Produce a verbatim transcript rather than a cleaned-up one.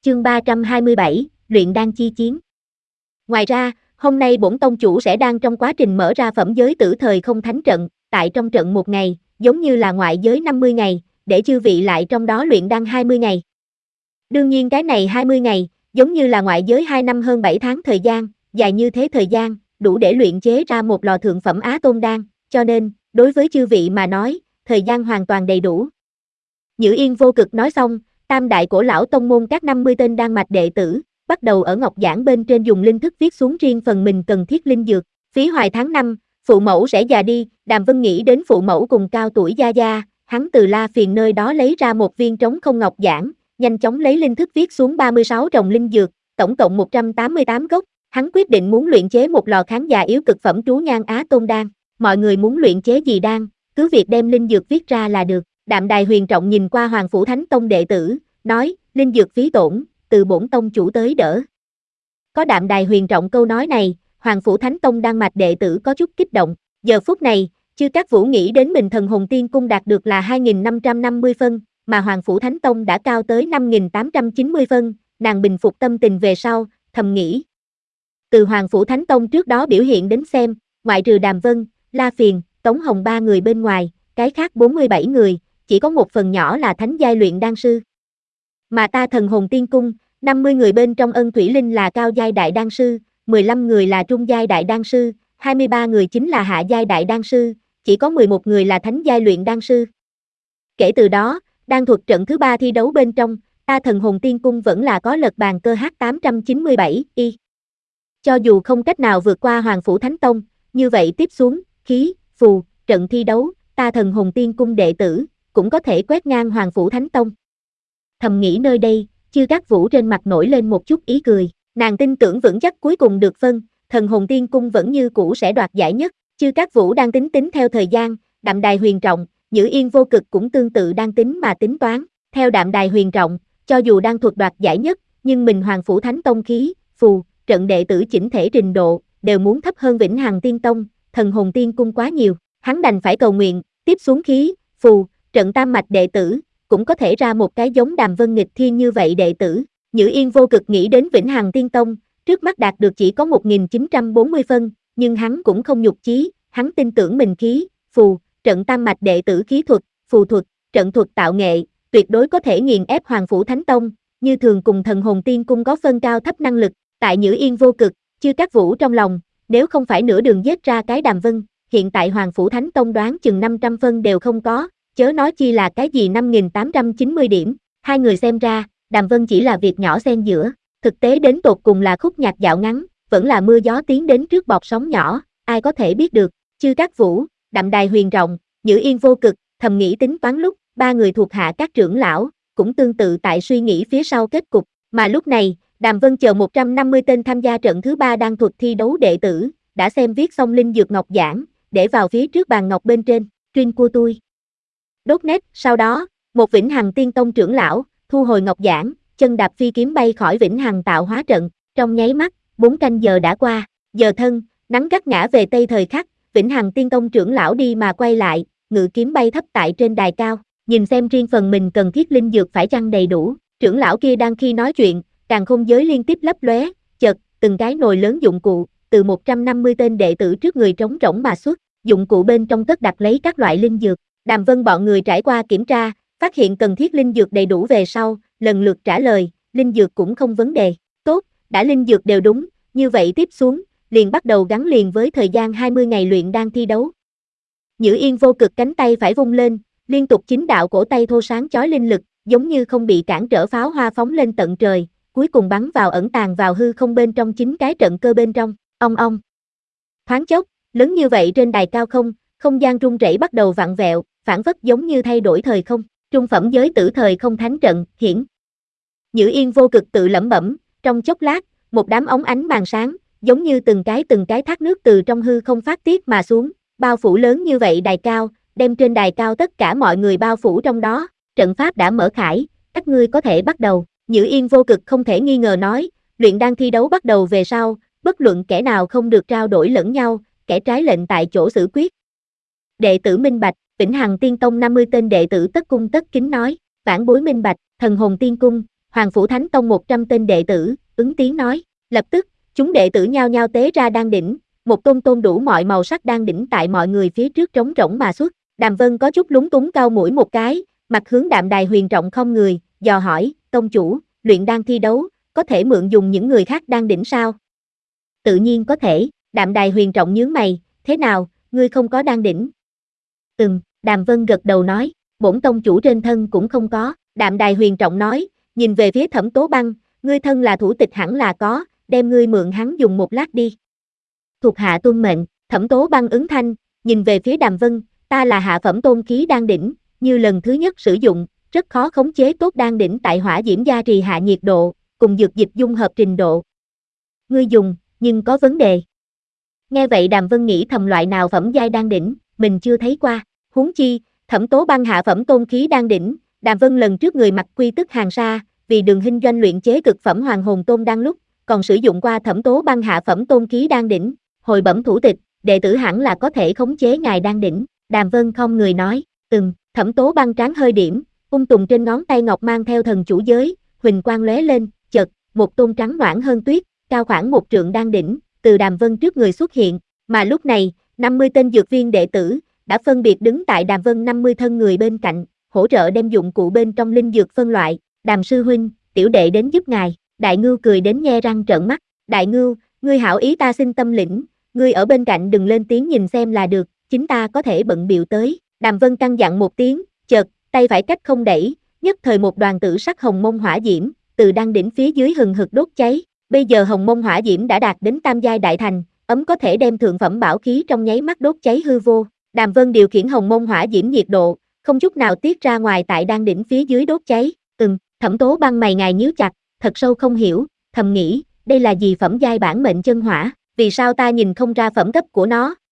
Chương ba trăm hai mươi bảy, luyện đan chi chiến. Ngoài ra, hôm nay bổn tông chủ sẽ đang trong quá trình mở ra phẩm giới tử thời không thánh trận, tại trong trận một ngày, giống như là ngoại giới năm mươi ngày, để chư vị lại trong đó luyện đan hai mươi ngày. Đương nhiên cái này hai mươi ngày, giống như là ngoại giới hai năm hơn bảy tháng thời gian, dài như thế thời gian, đủ để luyện chế ra một lò thượng phẩm Á Tôn đan, cho nên, đối với chư vị mà nói, thời gian hoàn toàn đầy đủ. Nhữ Yên vô cực nói xong, tam đại cổ lão tông môn các năm mươi tên đan mạch đệ tử, bắt đầu ở ngọc giảng bên trên dùng linh thức viết xuống riêng phần mình cần thiết linh dược. Phí hoài tháng năm, phụ mẫu sẽ già đi, Đàm Vân nghĩ đến phụ mẫu cùng cao tuổi gia gia, hắn từ La Phiền nơi đó lấy ra một viên trống không ngọc giảng, nhanh chóng lấy linh thức viết xuống ba mươi sáu trồng linh dược, tổng cộng một trăm tám mươi tám gốc, hắn quyết định muốn luyện chế một lò kháng già yếu cực phẩm trú nhan Á Tôn đan. Mọi người muốn luyện chế gì đan, cứ việc đem linh dược viết ra là được. Đạm Đài Huyền Trọng nhìn qua Hoàng Phủ Thánh Tông đệ tử, nói, linh dược phí tổn, từ bổn tông chủ tới đỡ. Có Đạm Đài Huyền Trọng câu nói này, Hoàng Phủ Thánh Tông đan mạch đệ tử có chút kích động. Giờ phút này, Chư Các Vũ nghĩ đến mình Thần Hồn Tiên Cung đạt được là hai nghìn năm trăm năm mươi phân, mà Hoàng Phủ Thánh Tông đã cao tới năm nghìn tám trăm chín mươi phân, nàng bình phục tâm tình về sau, thầm nghĩ. Từ Hoàng Phủ Thánh Tông trước đó biểu hiện đến xem, ngoại trừ Đàm Vân, La Phiền, Tống Hồng ba người bên ngoài, cái khác bốn mươi bảy người, chỉ có một phần nhỏ là thánh giai luyện đan sư. Mà ta Thần Hồn Tiên Cung, năm mươi người bên trong Ân Thủy Linh là cao giai đại đan sư, mười lăm người là trung giai đại đan sư, hai mươi ba người chính là hạ giai đại đan sư, chỉ có mười một người là thánh giai luyện đan sư. Kể từ đó, đan thuật trận thứ ba thi đấu bên trong, ta Thần Hồn Tiên Cung vẫn là có lật bàn cơ H tám trăm chín mươi bảy y. Cho dù không cách nào vượt qua Hoàng Phủ Thánh Tông, như vậy tiếp xuống, khí, phù, trận thi đấu, ta Thần Hồn Tiên Cung đệ tử, cũng có thể quét ngang Hoàng Phủ Thánh Tông. Thầm nghĩ nơi đây, Chư Các Vũ trên mặt nổi lên một chút ý cười, nàng tin tưởng vững chắc cuối cùng được phân, Thần Hồn Tiên Cung vẫn như cũ sẽ đoạt giải nhất. Chư Các Vũ đang tính tính theo thời gian, Đạm Đài Huyền Trọng, Nhữ Yên vô cực cũng tương tự đang tính mà tính toán. Theo Đạm Đài Huyền Trọng, cho dù đang thuật đoạt giải nhất, nhưng mình Hoàng Phủ Thánh Tông khí, phù, trận đệ tử chỉnh thể trình độ, đều muốn thấp hơn Vĩnh Hằng Tiên Tông, Thần Hồn Tiên Cung quá nhiều, hắn đành phải cầu nguyện, tiếp xuống khí, phù, trận tam mạch đệ tử, cũng có thể ra một cái giống Đàm Vân nghịch thiên như vậy đệ tử. Nhữ Yên vô cực nghĩ đến Vĩnh Hằng Tiên Tông, trước mắt đạt được chỉ có một nghìn chín trăm bốn mươi phân, nhưng hắn cũng không nhục chí, hắn tin tưởng mình khí, phù, trận tam mạch đệ tử khí thuật, phù thuật, trận thuật tạo nghệ, tuyệt đối có thể nghiền ép Hoàng Phủ Thánh Tông, như thường cùng Thần Hồn Tiên Cung có phân cao thấp năng lực. Tại Nhữ Yên vô cực, Chư Các Vũ trong lòng, nếu không phải nửa đường giết ra cái Đàm Vân, hiện tại Hoàng Phủ Thánh Tông đoán chừng năm trăm phân đều không có, chớ nói chi là cái gì năm nghìn tám trăm chín mươi điểm. Hai người xem ra, Đàm Vân chỉ là việc nhỏ xen giữa, thực tế đến tột cùng là khúc nhạc dạo ngắn, vẫn là mưa gió tiến đến trước bọt sóng nhỏ, ai có thể biết được. Chư Các Vũ, Đạm Đài Huyền Trọng, Nhữ Yên vô cực, thầm nghĩ tính toán lúc, ba người thuộc hạ các trưởng lão, cũng tương tự tại suy nghĩ phía sau kết cục, mà lúc này, Đàm Vân chờ một trăm năm mươi tên tham gia trận thứ ba đan thuật thi đấu đệ tử, đã xem viết xong linh dược ngọc giảng, để vào phía trước bàn ngọc bên trên, truyền của tôi. Đốt nét, sau đó, một Vĩnh Hằng Tiên Tông trưởng lão, thu hồi ngọc giảng, chân đạp phi kiếm bay khỏi Vĩnh Hằng tạo hóa trận, trong nháy mắt, bốn canh giờ đã qua, giờ thân, nắng gắt ngã về tây thời khắc, Vĩnh Hằng Tiên Tông trưởng lão đi mà quay lại, ngự kiếm bay thấp tại trên đài cao, nhìn xem riêng phần mình cần thiết linh dược phải chăng đầy đủ, trưởng lão kia đang khi nói chuyện, càn khôn giới liên tiếp lấp lóe, chợt, từng cái nồi lớn dụng cụ, từ một trăm năm mươi tên đệ tử trước người trống rỗng mà xuất, dụng cụ bên trong cất đặt lấy các loại linh dược. Đàm Vân bọn người trải qua kiểm tra, phát hiện cần thiết linh dược đầy đủ về sau, lần lượt trả lời, linh dược cũng không vấn đề. Tốt, đã linh dược đều đúng, như vậy tiếp xuống, liền bắt đầu gắn liền với thời gian hai mươi ngày luyện đan thi đấu. Nhữ Yên vô cực cánh tay phải vung lên, liên tục chín đạo cổ tay thô sáng chói linh lực, giống như không bị cản trở pháo hoa phóng lên tận trời, cuối cùng bắn vào ẩn tàng vào hư không bên trong chính cái trận cơ bên trong, ong ong. Thoáng chốc, lớn như vậy trên đài cao không, không gian rung rẩy bắt đầu vặn vẹo, phản phất giống như thay đổi thời không, trung phẩm giới tử thời không thánh trận, hiển. Nhữ Yên vô cực tự lẩm bẩm, trong chốc lát, một đám ống ánh màn sáng, giống như từng cái từng cái thác nước từ trong hư không phát tiết mà xuống, bao phủ lớn như vậy đài cao, đem trên đài cao tất cả mọi người bao phủ trong đó, trận pháp đã mở khải, các ngươi có thể bắt đầu. Nhữ Yên vô cực không thể nghi ngờ nói, luyện đan thi đấu bắt đầu về sau, bất luận kẻ nào không được trao đổi lẫn nhau, kẻ trái lệnh tại chỗ xử quyết. Đệ tử minh bạch, Vĩnh Hằng Tiên Tông năm mươi tên đệ tử tất cung tất kính nói, vãn bối minh bạch, Thần Hồn Tiên Cung, Hoàng Phủ Thánh Tông một trăm tên đệ tử, ứng tiếng nói, lập tức, chúng đệ tử nhao nhao tế ra đan đỉnh, một tôn tôn đủ mọi màu sắc đan đỉnh tại mọi người phía trước trống rỗng mà xuất. Đàm Vân có chút lúng túng cau mũi một cái, mặt hướng Đạm Đài Huyền Trọng không người, dò hỏi, tông chủ, luyện đan thi đấu, có thể mượn dùng những người khác đan đỉnh sao? Tự nhiên có thể, Đạm Đài Huyền Trọng nhướng mày, thế nào, ngươi không có đan đỉnh? Ừm, Đàm Vân gật đầu nói, bổn tông chủ trên thân cũng không có, Đạm Đài Huyền Trọng nói, nhìn về phía Thẩm Tố Băng, ngươi thân là thủ tịch hẳn là có, đem ngươi mượn hắn dùng một lát đi. Thuộc hạ tuân mệnh, Thẩm Tố Băng ứng thanh, nhìn về phía Đàm Vân, ta là hạ phẩm tôn khí đan đỉnh, như lần thứ nhất sử dụng, rất khó khống chế tốt đan đỉnh tại hỏa diễm gia trì hạ nhiệt độ, cùng dược dịch dung hợp trình độ. Ngươi dùng, nhưng có vấn đề. Nghe vậy Đàm Vân nghĩ thầm loại nào phẩm giai đan đỉnh, mình chưa thấy qua, huống chi, Thẩm Tố Băng hạ phẩm tôn khí đan đỉnh, Đàm Vân lần trước người mặc quy tức hàng sa, vì đường hình doanh luyện chế cực phẩm hoàng hồn tôn đan lúc, còn sử dụng qua Thẩm Tố Băng hạ phẩm tôn khí đan đỉnh, hồi bẩm thủ tịch, đệ tử hẳn là có thể khống chế ngài đan đỉnh. Đàm Vân không người nói, ừm, Thẩm Tố Băng trán hơi điểm, ung tùng trên ngón tay ngọc mang theo thần chủ giới, huỳnh quang lóe lên, chợt, một tôn trắng noãn hơn tuyết, cao khoảng một trượng đan đỉnh, từ Đàm Vân trước người xuất hiện, mà lúc này, năm mươi tên dược viên đệ tử, đã phân biệt đứng tại Đàm Vân năm mươi thân người bên cạnh, hỗ trợ đem dụng cụ bên trong linh dược phân loại, Đàm sư huynh, tiểu đệ đến giúp ngài, Đại Ngưu cười đến nhe răng trợn mắt, Đại Ngưu, ngươi hảo ý ta xin tâm lĩnh, ngươi ở bên cạnh đừng lên tiếng nhìn xem là được, chính ta có thể bận biểu tới, Đàm Vân căn dặn một tiếng, chợt, tay phải cách không đẩy, nhất thời một đoàn tử sắc hồng mông hỏa diễm, từ đan đỉnh phía dưới hừng hực đốt cháy, bây giờ hồng mông hỏa diễm đã đạt đến tam giai đại thành, ấm có thể đem thượng phẩm bảo khí trong nháy mắt đốt cháy hư vô, Đàm Vân điều khiển hồng mông hỏa diễm nhiệt độ, không chút nào tiết ra ngoài tại đan đỉnh phía dưới đốt cháy, ừm, Thẩm Tố Băng mày ngài nhíu chặt, thật sâu không hiểu, thầm nghĩ, đây là gì phẩm giai bản mệnh chân hỏa, vì sao ta nhìn không ra phẩm cấp của nó,